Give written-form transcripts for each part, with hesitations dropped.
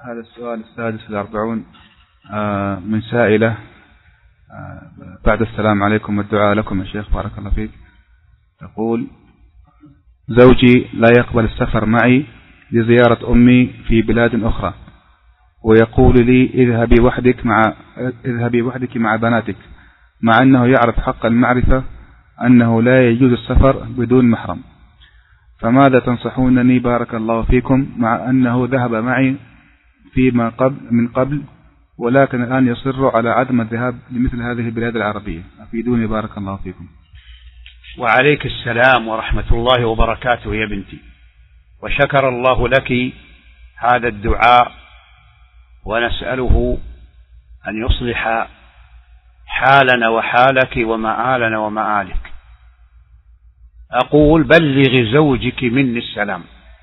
هذا السؤال السادس والأربعون من سائلة. بعد السلام عليكم والدعاء لكم يا شيخ بارك الله فيك. تقول: زوجي لا يقبل السفر معي لزيارة أمي في بلاد أخرى، ويقول لي اذهبي وحدك مع بناتك، مع أنه يعرف حق المعرفة أنه لا يجوز السفر بدون محرم. فماذا تنصحونني بارك الله فيكم، مع أنه ذهب معي من قبل، ولكن الآن يصر على عدم الذهاب لمثل هذه البلاد العربية؟ أفيدوني بارك الله فيكم. وعليك السلام ورحمة الله وبركاته يا بنتي، وشكر الله لك هذا الدعاء، ونسأله أن يصلح حالنا وحالك ومآلنا ومآلك. أقول: بلغ زوجك مني السلام،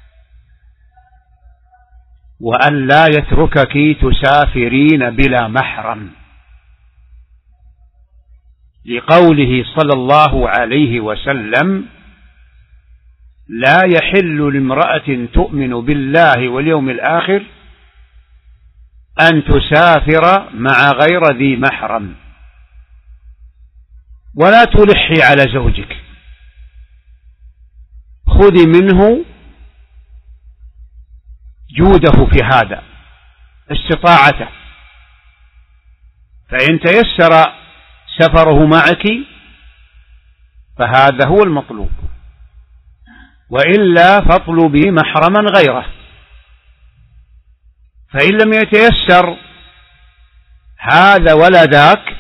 وأن لا يتركك تسافرين بلا محرم، لقوله صلى الله عليه وسلم: لا يحل لامرأة تؤمن بالله واليوم الآخر أن تسافر مع غير ذي محرم. ولا تلحي على زوجك، خذي منه جوده في هذا، استطاعته، فإن تيسر سفره معك فهذا هو المطلوب، وإلا فاطلبي محرما غيره. فإن لم يتيسر هذا ولا ذاك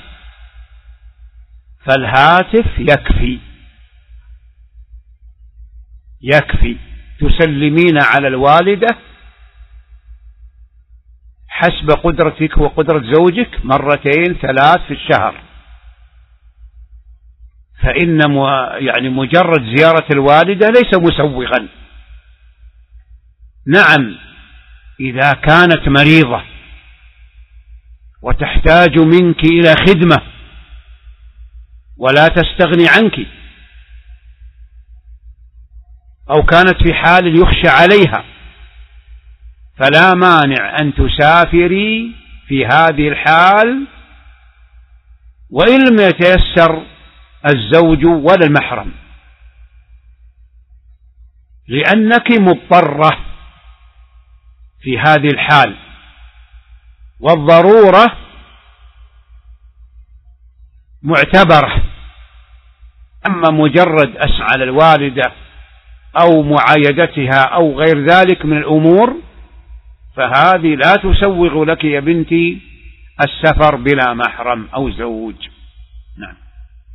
فالهاتف يكفي، تسلمين على الوالدة حسب قدرتك وقدرة زوجك 2 3 في الشهر. فإن مجرد زيارة الوالدة ليس مسوغا. نعم، إذا كانت مريضة وتحتاج منك إلى خدمة ولا تستغني عنك، أو كانت في حال يخشى عليها، فلا مانع أن تسافري في هذه الحال، وإن لم يتيسر الزوج ولا المحرم، لأنك مضطرة في هذه الحال، والضرورة معتبرة. أما مجرد أسعى للوالدة أو معايدتها أو غير ذلك من الأمور فهذه لا تسوغ لك يا بنتي السفر بلا محرم أو زوج. نعم.